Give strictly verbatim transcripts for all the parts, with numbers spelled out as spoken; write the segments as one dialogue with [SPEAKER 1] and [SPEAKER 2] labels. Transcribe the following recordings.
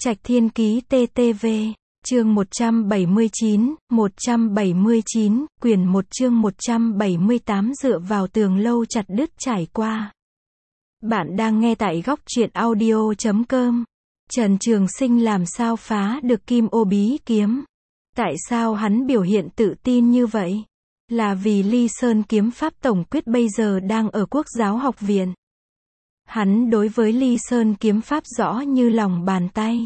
[SPEAKER 1] Trạch Thiên Ký tê tê vê, chương một trăm bảy mươi chín, một trăm bảy mươi chín, quyển một chương một trăm bảy mươi tám dựa vào tường lâu chặt đứt trải qua. Bạn đang nghe tại góc truyện audio chấm com. Trần Trường Sinh làm sao phá được Kim Ô Bí Kiếm? Tại sao hắn biểu hiện tự tin như vậy? Là vì Ly Sơn Kiếm Pháp Tổng Quyết bây giờ đang ở Quốc giáo học viện. Hắn đối với Ly Sơn Kiếm Pháp rõ như lòng bàn tay.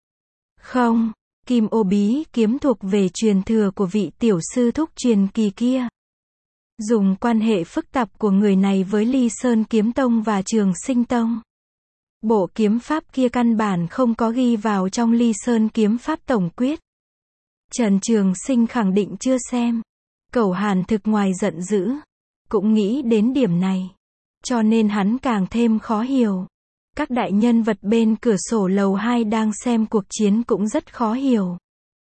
[SPEAKER 1] Không, Kim Ô Bí Kiếm thuộc về truyền thừa của vị tiểu sư thúc truyền kỳ kia. Dùng quan hệ phức tạp của người này với Ly Sơn Kiếm Tông và Trường Sinh Tông. Bộ kiếm pháp kia căn bản không có ghi vào trong Ly Sơn Kiếm Pháp Tổng Quyết. Trần Trường Sinh khẳng định chưa xem. Cẩu Hàn Thực ngoài giận dữ, cũng nghĩ đến điểm này. Cho nên hắn càng thêm khó hiểu. Các đại nhân vật bên cửa sổ lầu hai đang xem cuộc chiến cũng rất khó hiểu.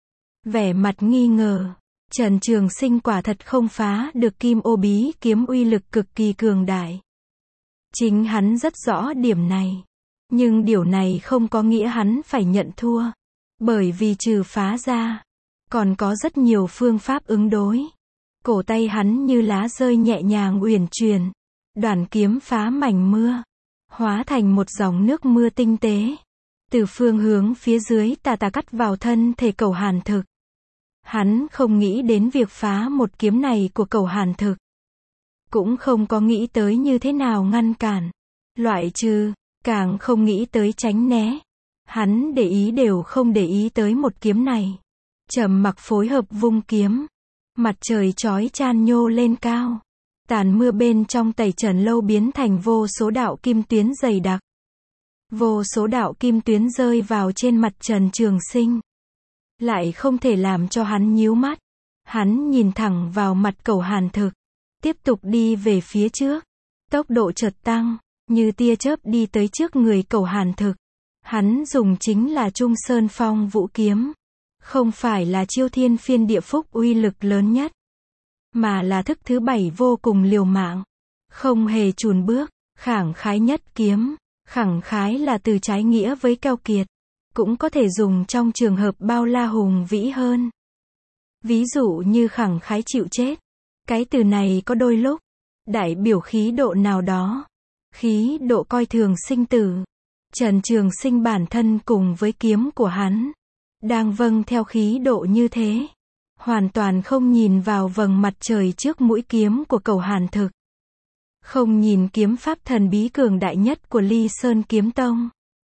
[SPEAKER 1] Vẻ mặt nghi ngờ, Trần Trường Sinh quả thật không phá được Kim Ô Bí Kiếm uy lực cực kỳ cường đại. Chính hắn rất rõ điểm này. Nhưng điều này không có nghĩa hắn phải nhận thua. Bởi vì trừ phá ra, còn có rất nhiều phương pháp ứng đối. Cổ tay hắn như lá rơi nhẹ nhàng uyển chuyển. Đoàn kiếm phá mảnh mưa, hóa thành một dòng nước mưa tinh tế. Từ phương hướng phía dưới tà tà cắt vào thân thể Cẩu Hàn Thực. Hắn không nghĩ đến việc phá một kiếm này của Cẩu Hàn Thực. Cũng không có nghĩ tới như thế nào ngăn cản. Loại trừ, càng không nghĩ tới tránh né. Hắn để ý đều không để ý tới một kiếm này. Trầm mặc phối hợp vung kiếm. Mặt trời chói chan nhô lên cao. Tàn mưa bên trong Tẩy Trần lâu biến thành vô số đạo kim tuyến dày đặc. Vô số đạo kim tuyến rơi vào trên mặt Trần Trường Sinh. Lại không thể làm cho hắn nhíu mắt. Hắn nhìn thẳng vào mặt Cẩu Hàn Thực. Tiếp tục đi về phía trước. Tốc độ chợt tăng, như tia chớp đi tới trước người Cẩu Hàn Thực. Hắn dùng chính là Trung Sơn Phong Vũ Kiếm. Không phải là chiêu Thiên Phiên Địa Phúc uy lực lớn nhất. Mà là thức thứ bảy vô cùng liều mạng. Không hề chùn bước, khẳng khái nhất kiếm. Khẳng khái là từ trái nghĩa với keo kiệt. Cũng có thể dùng trong trường hợp bao la hùng vĩ hơn. Ví dụ như khẳng khái chịu chết. Cái từ này có đôi lúc đại biểu khí độ nào đó. Khí độ coi thường sinh tử. Trần Trường Sinh bản thân cùng với kiếm của hắn đang vâng theo khí độ như thế. Hoàn toàn không nhìn vào vầng mặt trời trước mũi kiếm của Cẩu Hàn Thực. Không nhìn kiếm pháp thần bí cường đại nhất của Ly Sơn Kiếm Tông.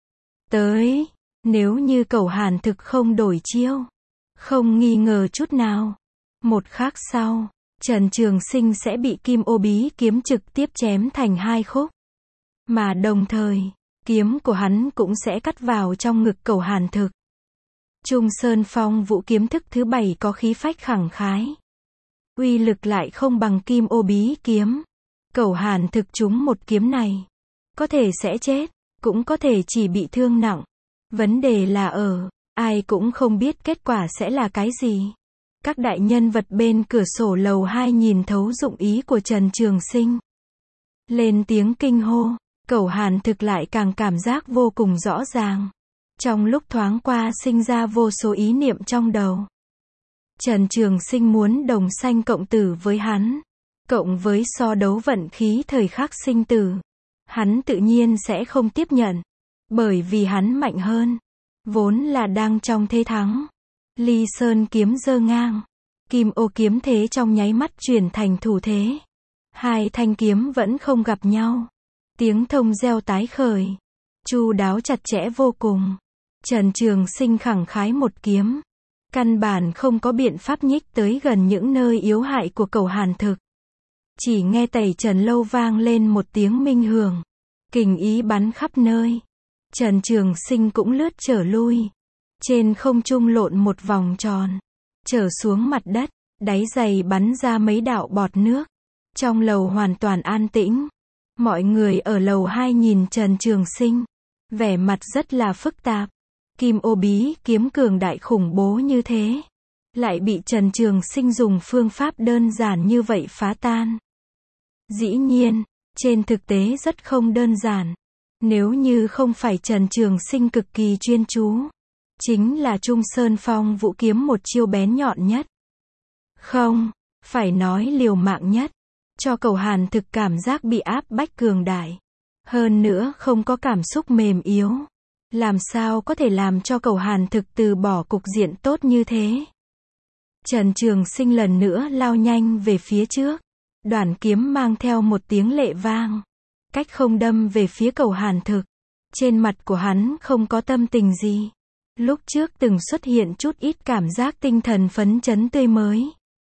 [SPEAKER 1] Tới, nếu như Cẩu Hàn Thực không đổi chiêu, không nghi ngờ chút nào, một khắc sau, Trần Trường Sinh sẽ bị Kim Ô Bí Kiếm trực tiếp chém thành hai khúc. Mà đồng thời, kiếm của hắn cũng sẽ cắt vào trong ngực Cẩu Hàn Thực. Trung Sơn Phong Vũ Kiếm thức thứ bảy có khí phách khẳng khái. Uy lực lại không bằng Kim Ô Bí Kiếm. Cẩu Hàn Thực trúng một kiếm này. Có thể sẽ chết, cũng có thể chỉ bị thương nặng. Vấn đề là ở, ai cũng không biết kết quả sẽ là cái gì. Các đại nhân vật bên cửa sổ lầu hai nhìn thấu dụng ý của Trần Trường Sinh. Lên tiếng kinh hô, Cẩu Hàn Thực lại càng cảm giác vô cùng rõ ràng. Trong lúc thoáng qua sinh ra vô số ý niệm trong đầu. Trần Trường Sinh muốn đồng sanh cộng tử với hắn. Cộng với so đấu vận khí thời khắc sinh tử. Hắn tự nhiên sẽ không tiếp nhận. Bởi vì hắn mạnh hơn. Vốn là đang trong thế thắng. Ly Sơn kiếm giơ ngang. Kim Ô kiếm thế trong nháy mắt chuyển thành thủ thế. Hai thanh kiếm vẫn không gặp nhau. Tiếng thông reo tái khởi. Chu đáo chặt chẽ vô cùng. Trần Trường Sinh khẳng khái một kiếm. Căn bản không có biện pháp nhích tới gần những nơi yếu hại của Cẩu Hàn Thực. Chỉ nghe Tẩy Trần lâu vang lên một tiếng minh hưởng. Kình ý bắn khắp nơi. Trần Trường Sinh cũng lướt trở lui. Trên không trung lộn một vòng tròn. Trở xuống mặt đất. Đáy giày bắn ra mấy đạo bọt nước. Trong lầu hoàn toàn an tĩnh. Mọi người ở lầu hai nhìn Trần Trường Sinh. Vẻ mặt rất là phức tạp. Kim Ô Bí Kiếm cường đại khủng bố như thế. Lại bị Trần Trường Sinh dùng phương pháp đơn giản như vậy phá tan. Dĩ nhiên, trên thực tế rất không đơn giản. Nếu như không phải Trần Trường Sinh cực kỳ chuyên chú, chính là Trung Sơn Phong Vũ kiếm một chiêu bén nhọn nhất. Không, phải nói liều mạng nhất, cho Cầu Hàn Thực cảm giác bị áp bách cường đại. Hơn nữa không có cảm xúc mềm yếu. Làm sao có thể làm cho Cầu Hàn Thực từ bỏ cục diện tốt như thế? Trần Trường Sinh lần nữa lao nhanh về phía trước. Đoản kiếm mang theo một tiếng lệ vang. Cách không đâm về phía Cầu Hàn Thực. Trên mặt của hắn không có tâm tình gì. Lúc trước từng xuất hiện chút ít cảm giác tinh thần phấn chấn tươi mới.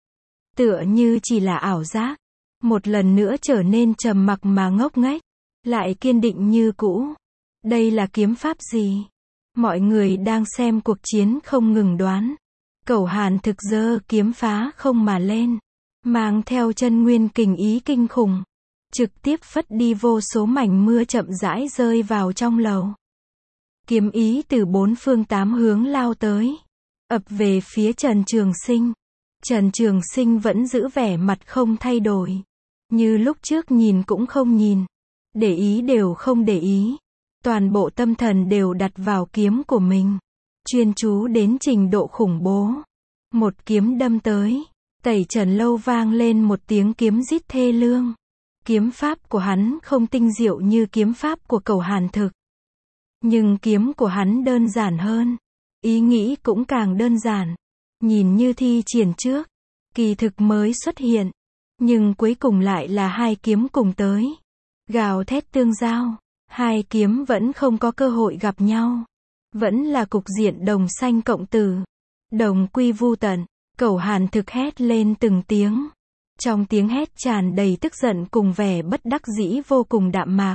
[SPEAKER 1] Tựa như chỉ là ảo giác. Một lần nữa trở nên trầm mặc mà ngốc nghếch. Lại kiên định như cũ. Đây là kiếm pháp gì? Mọi người đang xem cuộc chiến không ngừng đoán. Cầu Hàn Thực giơ kiếm phá không mà lên. Mang theo chân nguyên kình ý kinh khủng. Trực tiếp phất đi vô số mảnh mưa chậm rãi rơi vào trong lầu. Kiếm ý từ bốn phương tám hướng lao tới. Ập về phía Trần Trường Sinh. Trần Trường Sinh vẫn giữ vẻ mặt không thay đổi. Như lúc trước nhìn cũng không nhìn. Để ý đều không để ý. Toàn bộ tâm thần đều đặt vào kiếm của mình. Chuyên chú đến trình độ khủng bố. Một kiếm đâm tới. Tẩy Trần Lâu vang lên một tiếng kiếm rít thê lương. Kiếm pháp của hắn không tinh diệu như kiếm pháp của Cầu Hàn Thực. Nhưng kiếm của hắn đơn giản hơn. Ý nghĩ cũng càng đơn giản. Nhìn như thi triển trước. Kỳ thực mới xuất hiện. Nhưng cuối cùng lại là hai kiếm cùng tới. Gào thét tương giao. Hai kiếm vẫn không có cơ hội gặp nhau. Vẫn là cục diện đồng sanh cộng tử. Đồng quy vu tận. Cầu Hàn Thực hét lên từng tiếng. Trong tiếng hét tràn đầy tức giận cùng vẻ bất đắc dĩ vô cùng đạm mạc.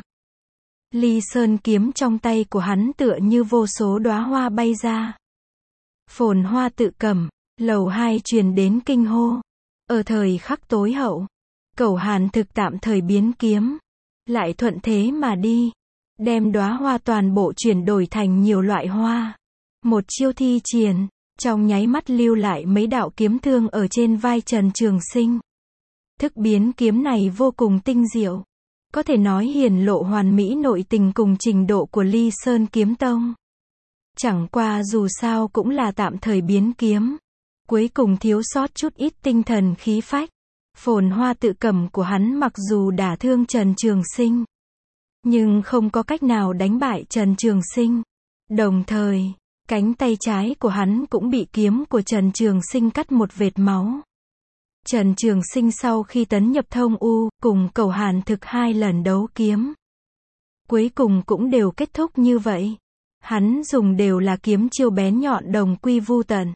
[SPEAKER 1] Ly Sơn kiếm trong tay của hắn tựa như vô số đóa hoa bay ra. Phồn hoa tự cầm. Lầu hai truyền đến kinh hô. Ở thời khắc tối hậu. Cầu Hàn Thực tạm thời biến kiếm. Lại thuận thế mà đi. Đem đóa hoa toàn bộ chuyển đổi thành nhiều loại hoa. Một chiêu thi triển. Trong nháy mắt lưu lại mấy đạo kiếm thương ở trên vai Trần Trường Sinh. Thức biến kiếm này vô cùng tinh diệu. Có thể nói hiển lộ hoàn mỹ nội tình cùng trình độ của Ly Sơn kiếm tông. Chẳng qua dù sao cũng là tạm thời biến kiếm. Cuối cùng thiếu sót chút ít tinh thần khí phách. Phồn hoa tự cầm của hắn mặc dù đả thương Trần Trường Sinh. Nhưng không có cách nào đánh bại Trần Trường Sinh. Đồng thời, cánh tay trái của hắn cũng bị kiếm của Trần Trường Sinh cắt một vệt máu. Trần Trường Sinh sau khi tấn nhập thông U, cùng Cầu Hàn Thực hai lần đấu kiếm. Cuối cùng cũng đều kết thúc như vậy. Hắn dùng đều là kiếm chiêu bén nhọn đồng quy vu tận.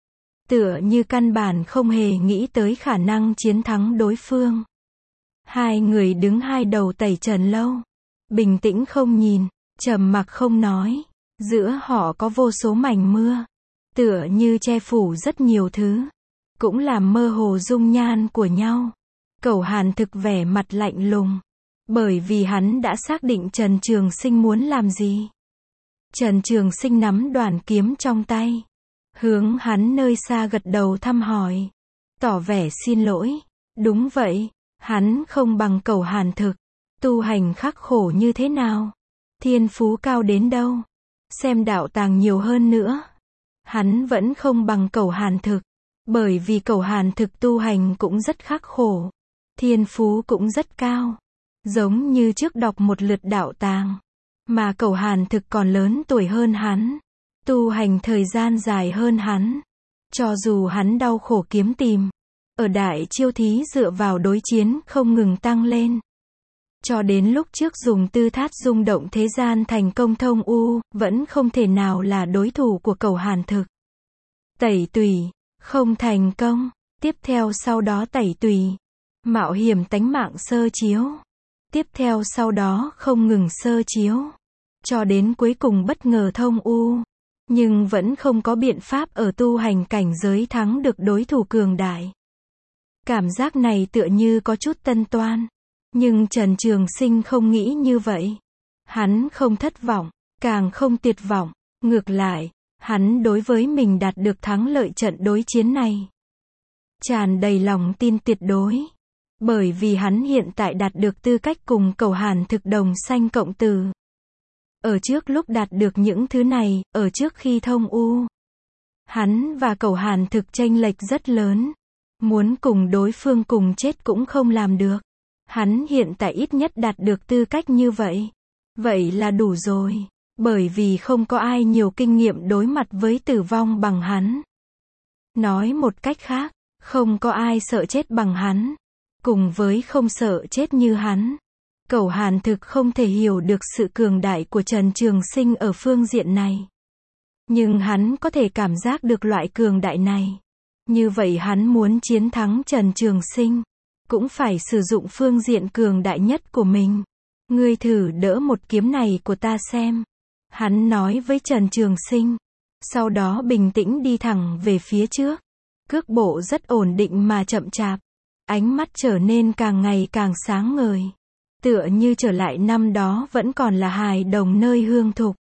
[SPEAKER 1] Tựa như căn bản không hề nghĩ tới khả năng chiến thắng đối phương. Hai người đứng hai đầu Tẩy Trần Lâu. Bình tĩnh không nhìn, trầm mặc không nói. Giữa họ có vô số mảnh mưa. Tựa như che phủ rất nhiều thứ. Cũng làm mơ hồ dung nhan của nhau. Cầu Hàn Thực vẻ mặt lạnh lùng. Bởi vì hắn đã xác định Trần Trường Sinh muốn làm gì. Trần Trường Sinh nắm đoản kiếm trong tay. Hướng hắn nơi xa gật đầu thăm hỏi. Tỏ vẻ xin lỗi. Đúng vậy, hắn không bằng Cầu Hàn Thực. Tu hành khắc khổ như thế nào? Thiên phú cao đến đâu? Xem đạo tàng nhiều hơn nữa. Hắn vẫn không bằng Cầu Hàn Thực. Bởi vì Cầu Hàn Thực tu hành cũng rất khắc khổ. Thiên phú cũng rất cao. Giống như trước đọc một lượt đạo tàng. Mà Cầu Hàn Thực còn lớn tuổi hơn hắn. Tu hành thời gian dài hơn hắn. Cho dù hắn đau khổ kiếm tìm. Ở đại chiêu thí dựa vào đối chiến không ngừng tăng lên. Cho đến lúc trước dùng tư thát rung động thế gian thành công thông U, vẫn không thể nào là đối thủ của Cầu Hàn Thực. Tẩy tùy, không thành công. Tiếp theo sau đó tẩy tùy. Mạo hiểm tánh mạng sơ chiếu. Tiếp theo sau đó không ngừng sơ chiếu. Cho đến cuối cùng bất ngờ thông U. Nhưng vẫn không có biện pháp ở tu hành cảnh giới thắng được đối thủ cường đại. Cảm giác này tựa như có chút tân toan. Nhưng Trần Trường Sinh không nghĩ như vậy. Hắn không thất vọng, càng không tuyệt vọng. Ngược lại, hắn đối với mình đạt được thắng lợi trận đối chiến này. Tràn đầy lòng tin tuyệt đối. Bởi vì hắn hiện tại đạt được tư cách cùng Cầu Hàn Thực đồng sanh cộng tử. Ở trước lúc đạt được những thứ này, ở trước khi thông u, hắn và Cẩu Hàn Thực chênh lệch rất lớn. Muốn cùng đối phương cùng chết cũng không làm được. Hắn hiện tại ít nhất đạt được tư cách như vậy. Vậy là đủ rồi. Bởi vì không có ai nhiều kinh nghiệm đối mặt với tử vong bằng hắn. Nói một cách khác, không có ai sợ chết bằng hắn. Cùng với không sợ chết như hắn. Cẩu Hàn Thực không thể hiểu được sự cường đại của Trần Trường Sinh ở phương diện này. Nhưng hắn có thể cảm giác được loại cường đại này. Như vậy hắn muốn chiến thắng Trần Trường Sinh, cũng phải sử dụng phương diện cường đại nhất của mình. Ngươi thử đỡ một kiếm này của ta xem. Hắn nói với Trần Trường Sinh. Sau đó bình tĩnh đi thẳng về phía trước. Cước bộ rất ổn định mà chậm chạp. Ánh mắt trở nên càng ngày càng sáng ngời. Tựa như trở lại năm đó vẫn còn là hài đồng nơi hương thục.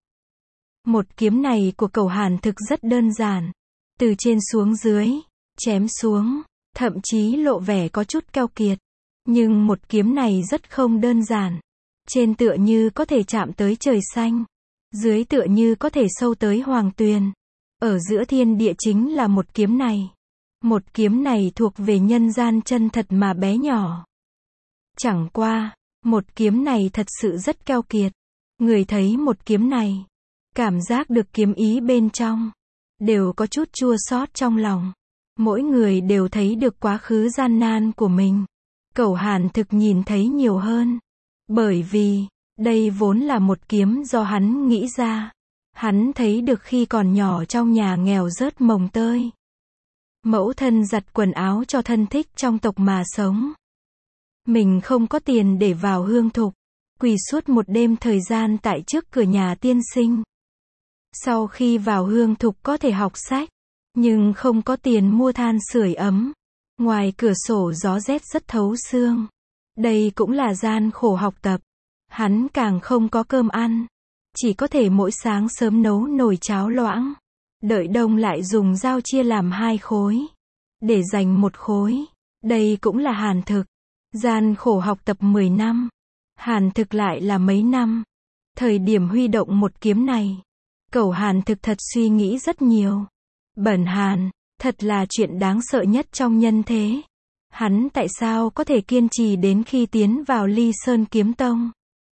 [SPEAKER 1] Một kiếm này của Cẩu Hàn Thực rất đơn giản. Từ trên xuống dưới, chém xuống, thậm chí lộ vẻ có chút keo kiệt. Nhưng một kiếm này rất không đơn giản. Trên tựa như có thể chạm tới trời xanh. Dưới tựa như có thể sâu tới hoàng tuyền. Ở giữa thiên địa chính là một kiếm này. Một kiếm này thuộc về nhân gian chân thật mà bé nhỏ. Chẳng qua, một kiếm này thật sự rất keo kiệt. Người thấy một kiếm này, cảm giác được kiếm ý bên trong, đều có chút chua xót trong lòng. Mỗi người đều thấy được quá khứ gian nan của mình. Cẩu Hàn Thực nhìn thấy nhiều hơn. Bởi vì, đây vốn là một kiếm do hắn nghĩ ra. Hắn thấy được khi còn nhỏ trong nhà nghèo rớt mồng tơi. Mẫu thân giặt quần áo cho thân thích trong tộc mà sống. Mình không có tiền để vào hương thục. Quỳ suốt một đêm thời gian tại trước cửa nhà tiên sinh. Sau khi vào hương thục có thể học sách. Nhưng không có tiền mua than sưởi ấm. Ngoài cửa sổ gió rét rất thấu xương. Đây cũng là gian khổ học tập. Hắn càng không có cơm ăn. Chỉ có thể mỗi sáng sớm nấu nồi cháo loãng. Đợi đông lại dùng dao chia làm hai khối. Để dành một khối. Đây cũng là Hàn Thực. Gian khổ học tập mười năm. Hàn Thực lại là mấy năm. Thời điểm huy động một kiếm này. Cẩu Hàn Thực thật suy nghĩ rất nhiều. Bẩn Hàn, thật là chuyện đáng sợ nhất trong nhân thế. Hắn tại sao có thể kiên trì đến khi tiến vào Ly Sơn Kiếm Tông?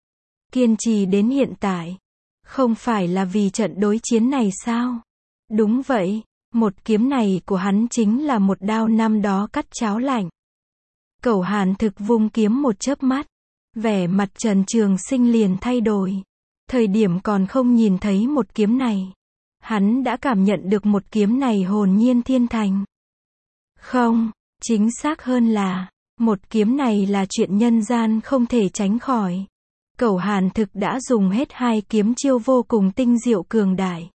[SPEAKER 1] Kiên trì đến hiện tại. Không phải là vì trận đối chiến này sao? Đúng vậy, một kiếm này của hắn chính là một đao năm đó cắt cháo lạnh. Cẩu Hàn Thực vung kiếm một chớp mắt. Vẻ mặt Trần Trường Sinh liền thay đổi. Thời điểm còn không nhìn thấy một kiếm này. Hắn đã cảm nhận được một kiếm này hồn nhiên thiên thành. Không, chính xác hơn là, một kiếm này là chuyện nhân gian không thể tránh khỏi. Cẩu Hàn Thực đã dùng hết hai kiếm chiêu vô cùng tinh diệu cường đại.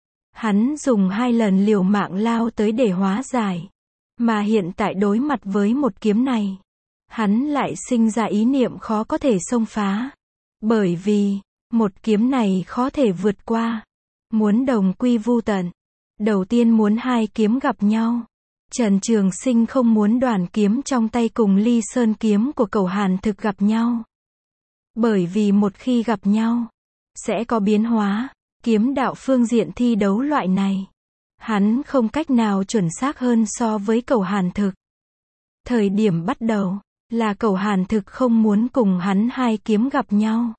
[SPEAKER 1] Hắn dùng hai lần liều mạng lao tới để hóa giải. Mà hiện tại đối mặt với một kiếm này, hắn lại sinh ra ý niệm khó có thể xông phá. Bởi vì, một kiếm này khó thể vượt qua. Muốn đồng quy vu tận. Đầu tiên muốn hai kiếm gặp nhau. Trần Trường Sinh không muốn đoàn kiếm trong tay cùng Ly Sơn kiếm của Cẩu Hàn Thực gặp nhau. Bởi vì một khi gặp nhau, sẽ có biến hóa. Kiếm đạo phương diện thi đấu loại này, hắn không cách nào chuẩn xác hơn so với Cẩu Hàn Thực. Thời điểm bắt đầu, là Cẩu Hàn Thực không muốn cùng hắn hai kiếm gặp nhau.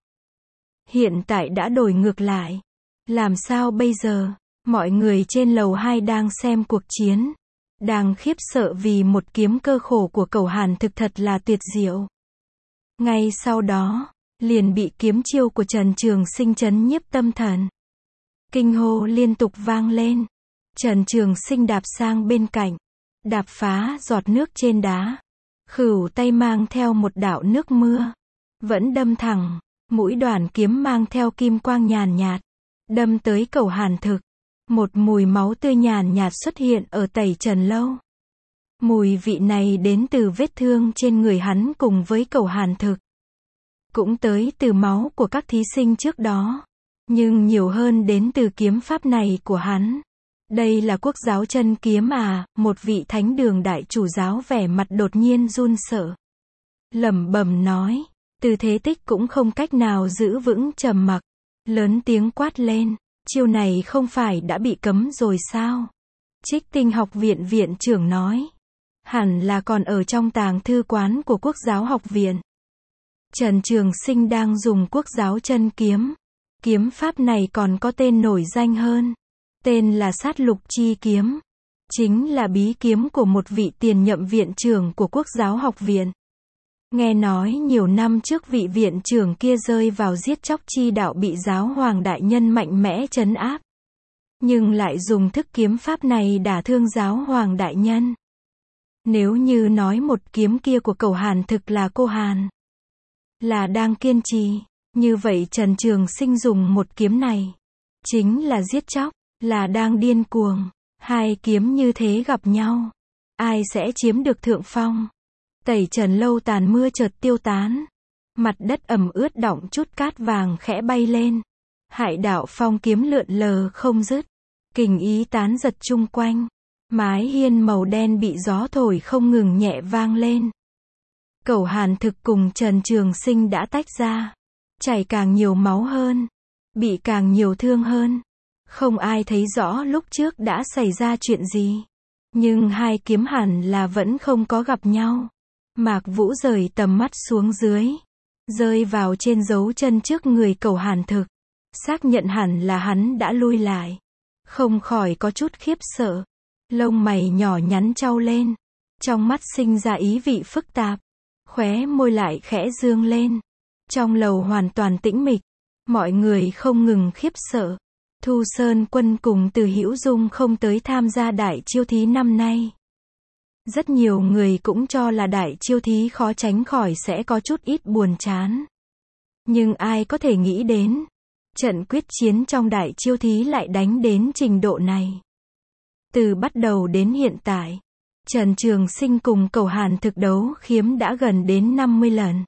[SPEAKER 1] Hiện tại đã đổi ngược lại. Làm sao bây giờ? Mọi người trên lầu hai đang xem cuộc chiến. Đang khiếp sợ vì một kiếm cơ khổ của Cẩu Hàn Thực thật là tuyệt diệu. Ngay sau đó, liền bị kiếm chiêu của Trần Trường Sinh chấn nhiếp tâm thần. Kinh hô liên tục vang lên. Trần Trường Sinh đạp sang bên cạnh. Đạp phá giọt nước trên đá. Khửu tay mang theo một đạo nước mưa. Vẫn đâm thẳng. Mũi đoàn kiếm mang theo kim quang nhàn nhạt. Đâm tới Cẩu Hàn Thực. Một mùi máu tươi nhàn nhạt xuất hiện ở tẩy trần lâu. Mùi vị này đến từ vết thương trên người hắn cùng với Cẩu Hàn Thực. Cũng tới từ máu của các thí sinh trước đó. Nhưng nhiều hơn đến từ kiếm pháp này của hắn. Đây là quốc giáo chân kiếm à? Một vị thánh đường đại chủ giáo vẻ mặt đột nhiên run sợ. Lẩm bẩm nói. Từ thế tích cũng không cách nào giữ vững trầm mặc. lớn tiếng quát lên, chiêu này không phải đã bị cấm rồi sao? Trích Tinh học viện viện trưởng nói, hẳn là còn ở trong tàng thư quán của Quốc giáo học viện. Trần Trường Sinh đang dùng Quốc giáo chân kiếm. Kiếm pháp này còn có tên nổi danh hơn. Tên là Sát Lục Chi Kiếm. Chính là bí kiếm của một vị tiền nhậm viện trưởng của Quốc giáo học viện. Nghe nói nhiều năm trước vị viện trưởng kia rơi vào giết chóc chi đạo bị giáo hoàng đại nhân mạnh mẽ trấn áp. Nhưng lại dùng thức kiếm pháp này đả thương giáo hoàng đại nhân. Nếu như nói một kiếm kia của Cẩu Hàn thực là cô Hàn, là đang kiên trì, như vậy Trần Trường Sinh dùng một kiếm này, chính là giết chóc, là đang điên cuồng. Hai kiếm như thế gặp nhau, ai sẽ chiếm được thượng phong? Tẩy Trần lâu tàn mưa chợt tiêu tán. Mặt đất ẩm ướt đọng chút cát vàng khẽ bay lên. Hải đạo phong kiếm lượn lờ không dứt. Kình ý tán giật chung quanh. Mái hiên màu đen bị gió thổi không ngừng nhẹ vang lên. Cẩu Hàn thực cùng Trần Trường Sinh đã tách ra. Chảy càng nhiều máu hơn. Bị càng nhiều thương hơn. Không ai thấy rõ lúc trước đã xảy ra chuyện gì. Nhưng hai kiếm hẳn là vẫn không có gặp nhau. Mạc Vũ rời tầm mắt xuống dưới. Rơi vào trên dấu chân trước người Cẩu Hàn thực. Xác nhận hẳn là hắn đã lui lại. Không khỏi có chút khiếp sợ. Lông mày nhỏ nhắn trao lên. Trong mắt sinh ra ý vị phức tạp. Khóe môi lại khẽ dương lên. Trong lầu hoàn toàn tĩnh mịch. Mọi người không ngừng khiếp sợ. Thu Sơn Quân cùng Từ Hữu Dung không tới tham gia đại chiêu thí năm nay. Rất nhiều người cũng cho là đại chiêu thí khó tránh khỏi sẽ có chút ít buồn chán. Nhưng ai có thể nghĩ đến, trận quyết chiến trong đại chiêu thí lại đánh đến trình độ này. Từ bắt đầu đến hiện tại, Trần Trường Sinh cùng Cẩu Hàn thực đấu khiếm đã gần đến năm mươi lần.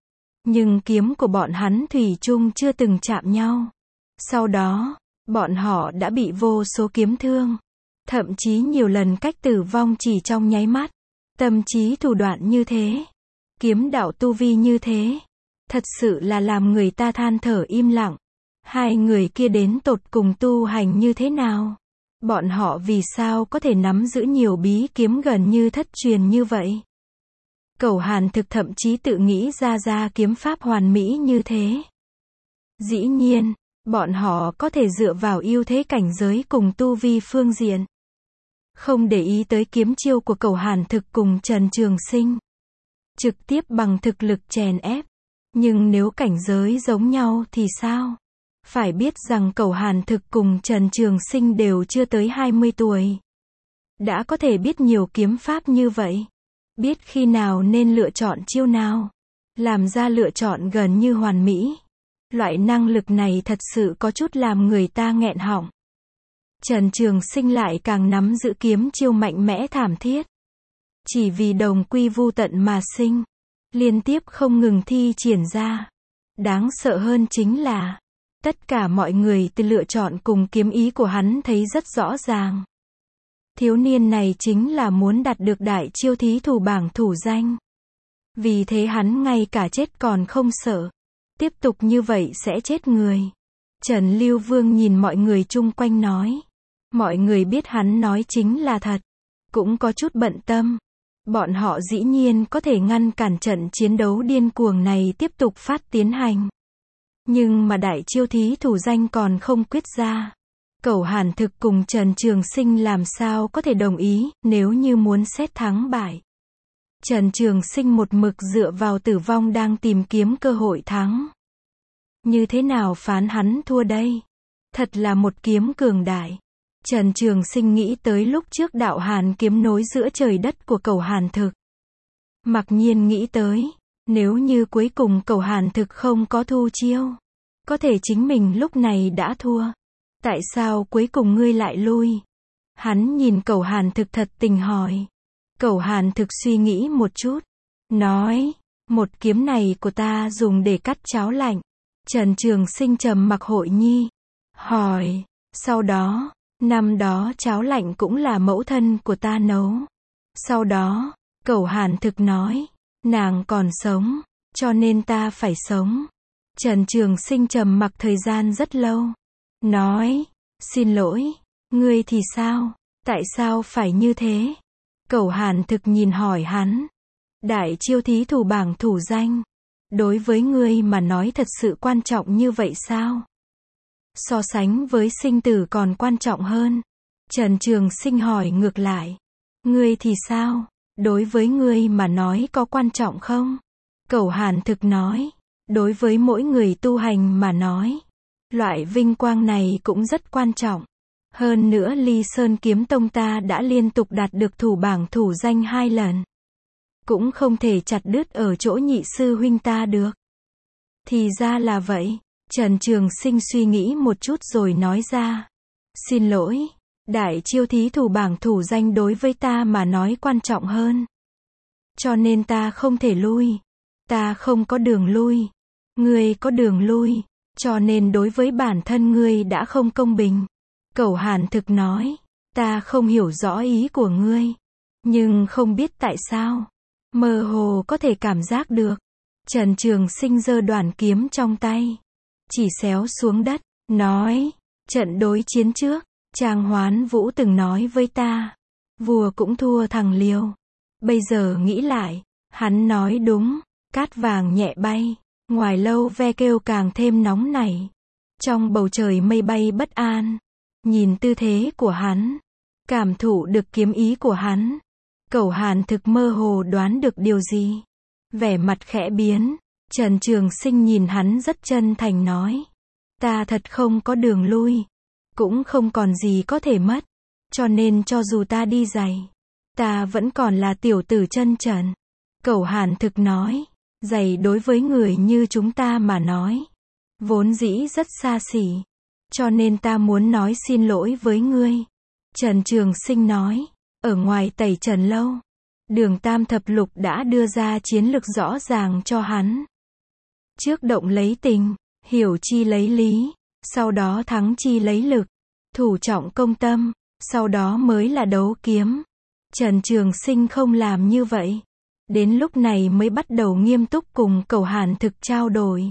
[SPEAKER 1] Nhưng kiếm của bọn hắn thủy chung chưa từng chạm nhau. Sau đó, bọn họ đã bị vô số kiếm thương. Thậm chí nhiều lần cách tử vong chỉ trong nháy mắt. Tâm trí thủ đoạn như thế. Kiếm đạo tu vi như thế. Thật sự là làm người ta than thở im lặng. Hai người kia đến tột cùng tu hành như thế nào? Bọn họ vì sao có thể nắm giữ nhiều bí kiếm gần như thất truyền như vậy? Cẩu Hàn thực thậm chí tự nghĩ ra ra kiếm pháp hoàn mỹ như thế. Dĩ nhiên, bọn họ có thể dựa vào ưu thế cảnh giới cùng tu vi phương diện. Không để ý tới kiếm chiêu của Cẩu Hàn thực cùng Trần Trường Sinh. Trực tiếp bằng thực lực chèn ép. Nhưng nếu cảnh giới giống nhau thì sao? Phải biết rằng Cẩu Hàn thực cùng Trần Trường Sinh đều chưa tới hai mươi tuổi. Đã có thể biết nhiều kiếm pháp như vậy. Biết khi nào nên lựa chọn chiêu nào. Làm ra lựa chọn gần như hoàn mỹ. Loại năng lực này thật sự có chút làm người ta nghẹn họng. Trần Trường Sinh lại càng nắm giữ kiếm chiêu mạnh mẽ thảm thiết. Chỉ vì đồng quy vu tận mà sinh. Liên tiếp không ngừng thi triển ra. Đáng sợ hơn chính là, tất cả mọi người từ lựa chọn cùng kiếm ý của hắn thấy rất rõ ràng. Thiếu niên này chính là muốn đạt được đại chiêu thí thủ bảng thủ danh. Vì thế hắn ngay cả chết còn không sợ. Tiếp tục như vậy sẽ chết người. Trần Lưu Vương nhìn mọi người chung quanh nói. Mọi người biết hắn nói chính là thật. Cũng có chút bận tâm. Bọn họ dĩ nhiên có thể ngăn cản trận chiến đấu điên cuồng này tiếp tục phát tiến hành. Nhưng mà đại chiêu thí thủ danh còn không quyết ra. Cẩu Hàn thực cùng Trần Trường Sinh làm sao có thể đồng ý, nếu như muốn xét thắng bại. Trần Trường Sinh một mực dựa vào tử vong đang tìm kiếm cơ hội thắng. Như thế nào phán hắn thua đây? Thật là một kiếm cường đại. Trần Trường Sinh nghĩ tới lúc trước đạo hàn kiếm nối giữa trời đất của Cẩu Hàn thực. Mặc nhiên nghĩ tới, nếu như cuối cùng Cẩu Hàn thực không có thu chiêu, có thể chính mình lúc này đã thua. Tại sao cuối cùng ngươi lại lui? Hắn nhìn Cẩu Hàn thực thật tình hỏi. Cẩu Hàn thực suy nghĩ một chút, nói, một kiếm này của ta dùng để cắt cháo lạnh. Trần Trường Sinh trầm mặc hội nhi, hỏi, sau đó, năm đó cháo lạnh cũng là mẫu thân của ta nấu. Sau đó, Cẩu Hàn thực nói, nàng còn sống, cho nên ta phải sống. Trần Trường Sinh trầm mặc thời gian rất lâu. Nói, xin lỗi, ngươi thì sao? Tại sao phải như thế? Cẩu Hàn Thực nhìn hỏi hắn. Đại chiêu thí thủ bảng thủ danh. Đối với ngươi mà nói thật sự quan trọng như vậy sao? So sánh với sinh tử còn quan trọng hơn. Trần Trường Sinh hỏi ngược lại. Ngươi thì sao? Đối với ngươi mà nói có quan trọng không? Cẩu Hàn Thực nói. Đối với mỗi người tu hành mà nói, loại vinh quang này cũng rất quan trọng. Hơn nữa Ly Sơn Kiếm Tông ta đã liên tục đạt được thủ bảng thủ danh hai lần. Cũng không thể chặt đứt ở chỗ nhị sư huynh ta được. Thì ra là vậy. Trần Trường Sinh suy nghĩ một chút rồi nói ra. Xin lỗi, đại chiêu thí thủ bảng thủ danh đối với ta mà nói quan trọng hơn. Cho nên ta không thể lui. Ta không có đường lui. Ngươi có đường lui. Cho nên đối với bản thân ngươi đã không công bình. Cẩu Hàn Thực nói. Ta không hiểu rõ ý của ngươi. Nhưng không biết tại sao. Mơ hồ có thể cảm giác được. Trần Trường Sinh giơ đoàn kiếm trong tay. Chỉ xéo xuống đất. Nói. Trận đối chiến trước. Trang Hoán Vũ từng nói với ta. Vua cũng thua thằng Liêu. Bây giờ nghĩ lại. Hắn nói đúng. Cát vàng nhẹ bay. Ngoài lâu ve kêu càng thêm nóng nảy. Trong bầu trời mây bay bất an. Nhìn tư thế của hắn. Cảm thụ được kiếm ý của hắn. Cẩu Hàn Thực mơ hồ đoán được điều gì. Vẻ mặt khẽ biến. Trần Trường Sinh nhìn hắn rất chân thành nói. Ta thật không có đường lui. Cũng không còn gì có thể mất. Cho nên cho dù ta đi giày. Ta vẫn còn là tiểu tử chân trần. Cẩu Hàn Thực nói. Giày đối với người như chúng ta mà nói. Vốn dĩ rất xa xỉ. Cho nên ta muốn nói xin lỗi với ngươi. Trần Trường Sinh nói. Ở ngoài Tẩy Trần Lâu. Đường Tam Thập Lục đã đưa ra chiến lược rõ ràng cho hắn. Trước động lấy tình. Hiểu chi lấy lý. Sau đó thắng chi lấy lực. Thủ trọng công tâm. Sau đó mới là đấu kiếm. Trần Trường Sinh không làm như vậy. Đến lúc này mới bắt đầu nghiêm túc cùng Cẩu Hàn Thực trao đổi.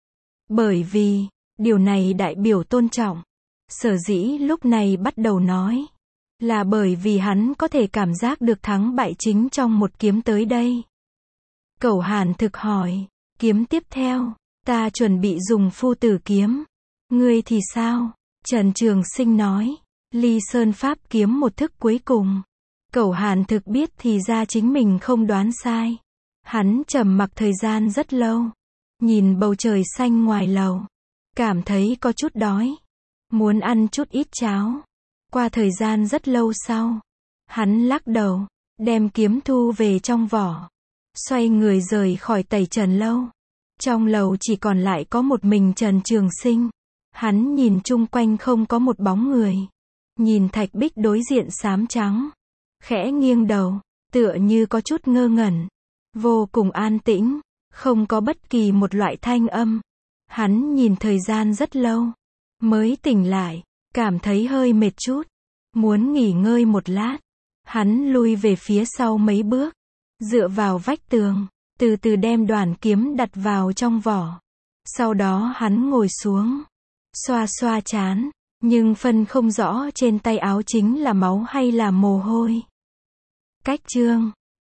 [SPEAKER 1] Bởi vì, điều này đại biểu tôn trọng. Sở dĩ lúc này bắt đầu nói. Là bởi vì hắn có thể cảm giác được thắng bại chính trong một kiếm tới đây. Cẩu Hàn Thực hỏi. Kiếm tiếp theo. Ta chuẩn bị dùng phu tử kiếm. Ngươi thì sao? Trần Trường Sinh nói. Ly Sơn Pháp kiếm một thức cuối cùng. Cẩu Hàn Thực biết thì ra chính mình không đoán sai. Hắn trầm mặc thời gian rất lâu. Nhìn bầu trời xanh ngoài lầu. Cảm thấy có chút đói. Muốn ăn chút ít cháo. Qua thời gian rất lâu sau. Hắn lắc đầu. Đem kiếm thu về trong vỏ. Xoay người rời khỏi Tẩy Trần Lâu. Trong lầu chỉ còn lại có một mình Trần Trường Sinh. Hắn nhìn chung quanh không có một bóng người. Nhìn thạch bích đối diện xám trắng. Khẽ nghiêng đầu. Tựa như có chút ngơ ngẩn. Vô cùng an tĩnh. Không có bất kỳ một loại thanh âm. Hắn nhìn thời gian rất lâu. Mới tỉnh lại. Cảm thấy hơi mệt chút. Muốn nghỉ ngơi một lát. Hắn lui về phía sau mấy bước. Dựa vào vách tường. Từ từ đem đoàn kiếm đặt vào trong vỏ. Sau đó hắn ngồi xuống. Xoa xoa trán. Nhưng phân không rõ trên tay áo chính là máu hay là mồ hôi. Cách chương